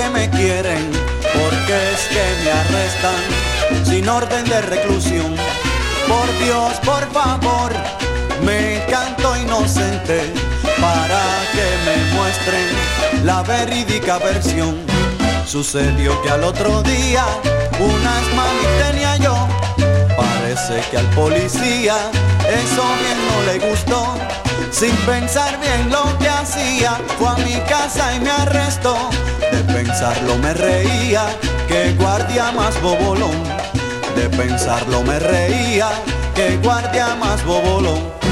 que me quieren, porque es que me arrestan sin orden de reclusión. Por Dios, por favor, me canto inocente para que me muestren la verídica versión. Sucedió que al otro día unas mamis tenía yo. Parece que al policía eso bien no le gustó. Sin pensar bien lo que hacía, fue a mi casa y me arrestó. De pensarlo me reía, que guardia más bobolón. De pensarlo me reía, que guardia más bobolón.